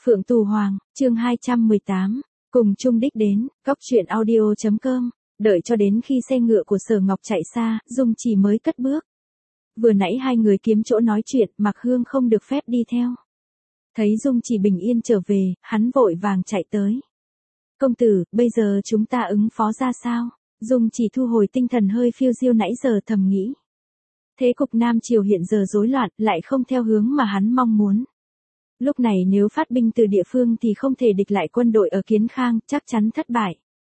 Phượng Tù Hoàng, chương 218, cùng chung đích đến, góc truyện audio.com, đợi cho đến khi xe ngựa của Sở Ngọc chạy xa, Dung Chỉ mới cất bước. Vừa nãy hai người kiếm chỗ nói chuyện, Mạc Hương không được phép đi theo. Thấy Dung Chỉ bình yên trở về, hắn vội vàng chạy tới. Công tử, bây giờ chúng ta ứng phó ra sao? Dung Chỉ thu hồi tinh thần hơi phiêu diêu nãy giờ thầm nghĩ. Thế cục Nam Triều hiện giờ rối loạn, lại không theo hướng mà hắn mong muốn. Lúc này nếu phát binh từ địa phương thì không thể địch lại quân đội ở Kiến Khang, chắc chắn thất bại.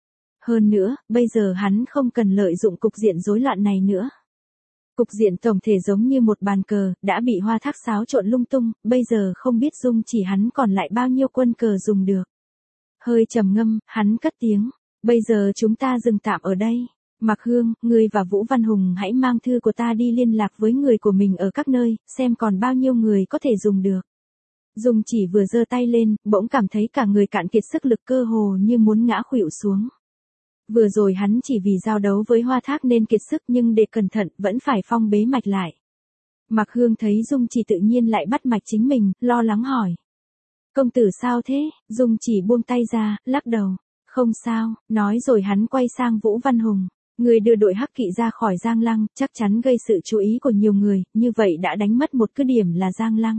Hơn nữa, bây giờ hắn không cần lợi dụng cục diện rối loạn này nữa. Cục diện tổng thể giống như một bàn cờ, đã bị Hoa Thác xáo trộn lung tung, bây giờ không biết Dung Chỉ hắn còn lại bao nhiêu quân cờ dùng được. Hơi trầm ngâm, hắn cất tiếng, bây giờ chúng ta dừng tạm ở đây. Mạc Hương, ngươi và Vũ Văn Hùng hãy mang thư của ta đi liên lạc với người của mình ở các nơi, xem còn bao nhiêu người có thể dùng được. Dung Chỉ vừa giơ tay lên, bỗng cảm thấy cả người cạn kiệt sức lực cơ hồ như muốn ngã khuỵu xuống. Vừa rồi hắn chỉ vì giao đấu với Hoa Thác nên kiệt sức nhưng để cẩn thận vẫn phải phong bế mạch lại. Mạc Hương thấy Dung Chỉ tự nhiên lại bắt mạch chính mình, lo lắng hỏi. Công tử sao thế? Dung Chỉ buông tay ra, lắc đầu. Không sao, nói rồi hắn quay sang Vũ Văn Hùng. Người đưa đội Hắc Kỵ ra khỏi Giang Lăng, chắc chắn gây sự chú ý của nhiều người, như vậy đã đánh mất một cứ điểm là Giang Lăng.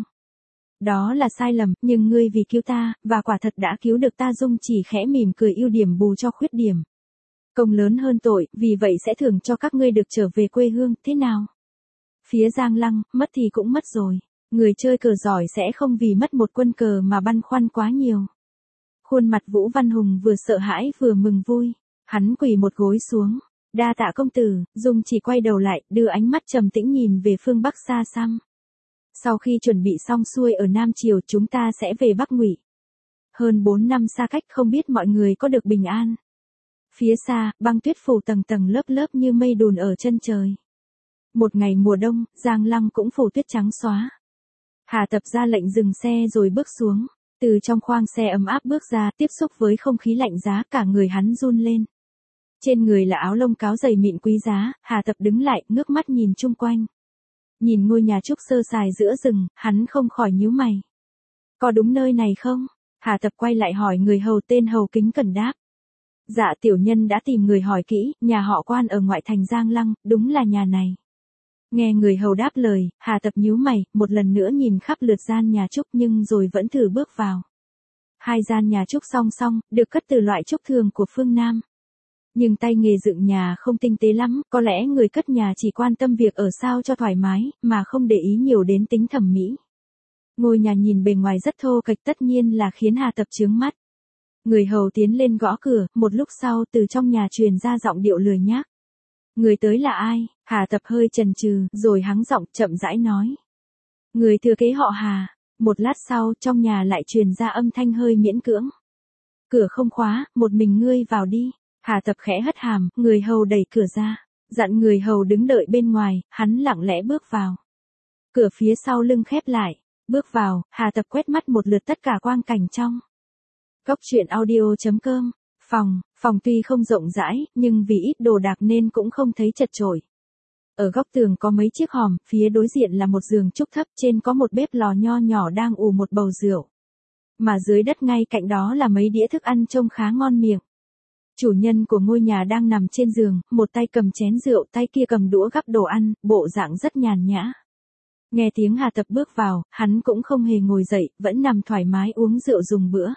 Đó là sai lầm, nhưng ngươi vì cứu ta, và quả thật đã cứu được ta. Dung Chỉ khẽ mỉm cười, ưu điểm bù cho khuyết điểm. Công lớn hơn tội, vì vậy sẽ thưởng cho các ngươi được trở về quê hương, thế nào? Phía Giang Lăng, mất thì cũng mất rồi. Người chơi cờ giỏi sẽ không vì mất một quân cờ mà băn khoăn quá nhiều. Khuôn mặt Vũ Văn Hùng vừa sợ hãi vừa mừng vui. Hắn quỳ một gối xuống. Đa tạ công tử. Dung Chỉ quay đầu lại, đưa ánh mắt trầm tĩnh nhìn về phương Bắc xa xăm. Sau khi chuẩn bị xong xuôi ở Nam Triều, chúng ta sẽ về Bắc Ngụy. Hơn 4 năm xa cách, không biết mọi người có được bình an. Phía xa, băng tuyết phủ tầng tầng lớp lớp như mây đùn ở chân trời. Một ngày mùa đông, Giang Lăng cũng phủ tuyết trắng xóa. Hà Tập ra lệnh dừng xe rồi bước xuống. Từ trong khoang xe ấm áp bước ra, tiếp xúc với không khí lạnh giá, cả người hắn run lên. Trên người là áo lông cáo dày mịn quý giá. Hà Tập đứng lại, ngước mắt nhìn chung quanh. Nhìn ngôi nhà trúc sơ sài giữa rừng, hắn không khỏi nhíu mày. Có đúng nơi này không? Hà Tập quay lại hỏi người hầu tên hầu kính cẩn đáp. Dạ tiểu nhân đã tìm người hỏi kỹ, nhà họ Quan ở ngoại thành Giang Lăng, đúng là nhà này. Nghe người hầu đáp lời, Hà Tập nhíu mày, một lần nữa nhìn khắp lượt gian nhà trúc nhưng rồi vẫn thử bước vào. Hai gian nhà trúc song song, được cất từ loại trúc thường của phương Nam. Nhưng tay nghề dựng nhà không tinh tế lắm, có lẽ người cất nhà chỉ quan tâm việc ở sao cho thoải mái, mà không để ý nhiều đến tính thẩm mỹ. Ngôi nhà nhìn bề ngoài rất thô kệch, tất nhiên là khiến Hà Tập chướng mắt. Người hầu tiến lên gõ cửa, một lúc sau từ trong nhà truyền ra giọng điệu lười nhác. Người tới là ai? Hà Tập hơi chần chừ, rồi hắng giọng chậm rãi nói. Người thừa kế họ Hà. Một lát sau, trong nhà lại truyền ra âm thanh hơi miễn cưỡng. Cửa không khóa, một mình ngươi vào đi. Hà Tập khẽ hất hàm, người hầu đẩy cửa ra. Dặn người hầu đứng đợi bên ngoài, hắn lặng lẽ bước vào. Cửa phía sau lưng khép lại. Bước vào, Hà Tập quét mắt một lượt tất cả quang cảnh trong. Góc truyện audio.com. Phòng tuy không rộng rãi, nhưng vì ít đồ đạc nên cũng không thấy chật chội. Ở góc tường có mấy chiếc hòm, phía đối diện là một giường trúc thấp, trên có một bếp lò nho nhỏ đang ủ một bầu rượu. Mà dưới đất ngay cạnh đó là mấy đĩa thức ăn trông khá ngon miệng. Chủ nhân của ngôi nhà đang nằm trên giường, một tay cầm chén rượu, tay kia cầm đũa gắp đồ ăn, bộ dạng rất nhàn nhã. Nghe tiếng Hà Tập bước vào, hắn cũng không hề ngồi dậy, vẫn nằm thoải mái uống rượu dùng bữa.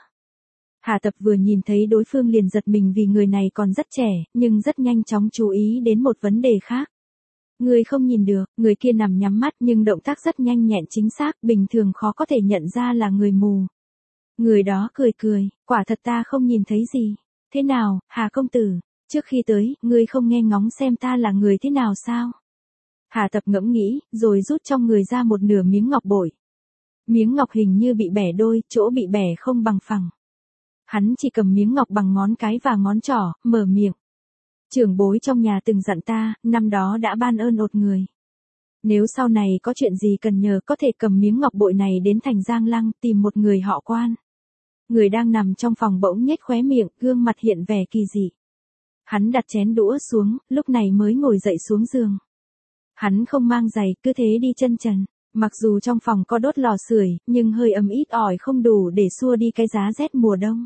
Hà Tập vừa nhìn thấy đối phương liền giật mình vì người này còn rất trẻ, nhưng rất nhanh chóng chú ý đến một vấn đề khác. Người không nhìn được, người kia nằm nhắm mắt nhưng động tác rất nhanh nhẹn chính xác, bình thường khó có thể nhận ra là người mù. Người đó cười cười, quả thật ta không nhìn thấy gì. Thế nào, Hà công tử, trước khi tới, ngươi không nghe ngóng xem ta là người thế nào sao? Hà Tập ngẫm nghĩ, rồi rút trong người ra một nửa miếng ngọc bội. Miếng ngọc hình như bị bẻ đôi, chỗ bị bẻ không bằng phẳng. Hắn chỉ cầm miếng ngọc bằng ngón cái và ngón trỏ, mở miệng. Trưởng bối trong nhà từng dặn ta, năm đó đã ban ơn ột người. Nếu sau này có chuyện gì cần nhờ có thể cầm miếng ngọc bội này đến thành Giang Lăng tìm một người họ Quan. Người đang nằm trong phòng bỗng nhếch khóe miệng, gương mặt hiện vẻ kỳ dị. Hắn đặt chén đũa xuống, lúc này mới ngồi dậy xuống giường. Hắn không mang giày, cứ thế đi chân trần. Mặc dù trong phòng có đốt lò sưởi, nhưng hơi ấm ít ỏi không đủ để xua đi cái giá rét mùa đông.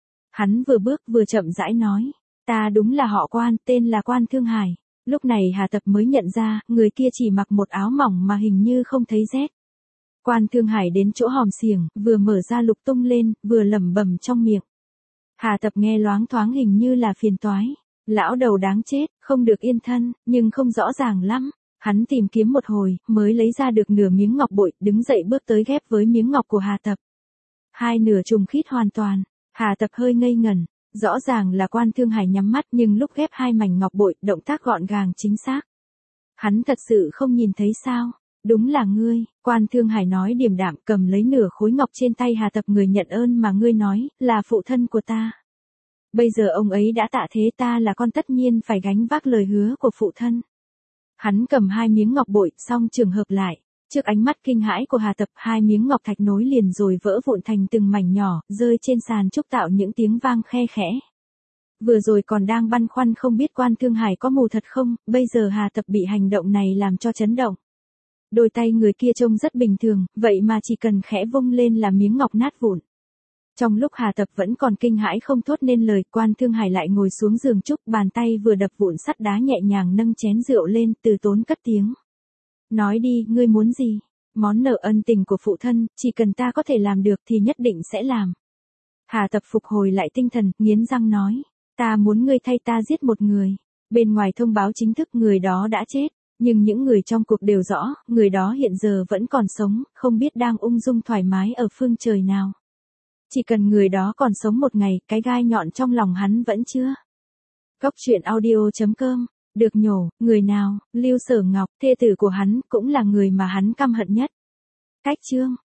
Hắn vừa bước vừa chậm rãi nói, ta đúng là họ Quan, tên là Quan Thương Hải. Lúc này Hà Tập mới nhận ra, người kia chỉ mặc một áo mỏng mà hình như không thấy rét. Quan Thương Hải đến chỗ hòm xiềng, vừa mở ra lục tung lên, vừa lẩm bẩm trong miệng. Hà Tập nghe loáng thoáng hình như là phiền toái. Lão đầu đáng chết, không được yên thân, nhưng không rõ ràng lắm. Hắn tìm kiếm một hồi, mới lấy ra được nửa miếng ngọc bội, đứng dậy bước tới ghép với miếng ngọc của Hà Tập. Hai nửa trùng khít hoàn toàn. Hà Tập hơi ngây ngẩn. Rõ ràng là Quan Thương Hải nhắm mắt, nhưng lúc ghép hai mảnh ngọc bội, động tác gọn gàng chính xác. Hắn thật sự không nhìn thấy sao? Đúng là ngươi, Quan Thương Hải nói điềm đạm, cầm lấy nửa khối ngọc trên tay Hà Tập. Người nhận ơn mà ngươi nói, là phụ thân của ta. Bây giờ ông ấy đã tạ thế, ta là con tất nhiên phải gánh vác lời hứa của phụ thân. Hắn cầm hai miếng ngọc bội, xong trường hợp lại. Trước ánh mắt kinh hãi của Hà Tập, hai miếng ngọc thạch nối liền rồi vỡ vụn thành từng mảnh nhỏ, rơi trên sàn trúc tạo những tiếng vang khe khẽ. Vừa rồi còn đang băn khoăn không biết Quan Thương Hải có mù thật không, bây giờ Hà Tập bị hành động này làm cho chấn động. Đôi tay người kia trông rất bình thường, vậy mà chỉ cần khẽ vung lên là miếng ngọc nát vụn. Trong lúc Hà Tập vẫn còn kinh hãi không thốt nên lời, Quan Thương Hải lại ngồi xuống giường trúc, bàn tay vừa đập vụn sắt đá nhẹ nhàng nâng chén rượu lên, từ tốn cất tiếng. Nói đi, ngươi muốn gì? Món nợ ân tình của phụ thân, chỉ cần ta có thể làm được thì nhất định sẽ làm. Hà Tập phục hồi lại tinh thần, nghiến răng nói. Ta muốn ngươi thay ta giết một người. Bên ngoài thông báo chính thức người đó đã chết. Nhưng những người trong cuộc đều rõ, người đó hiện giờ vẫn còn sống, không biết đang ung dung thoải mái ở phương trời nào. Chỉ cần người đó còn sống một ngày, cái gai nhọn trong lòng hắn vẫn chưa. Góc truyện audio.com. Được nhổ, người nào, Lưu Sở Ngọc, thê tử của hắn, cũng là người mà hắn căm hận nhất. Cách chương.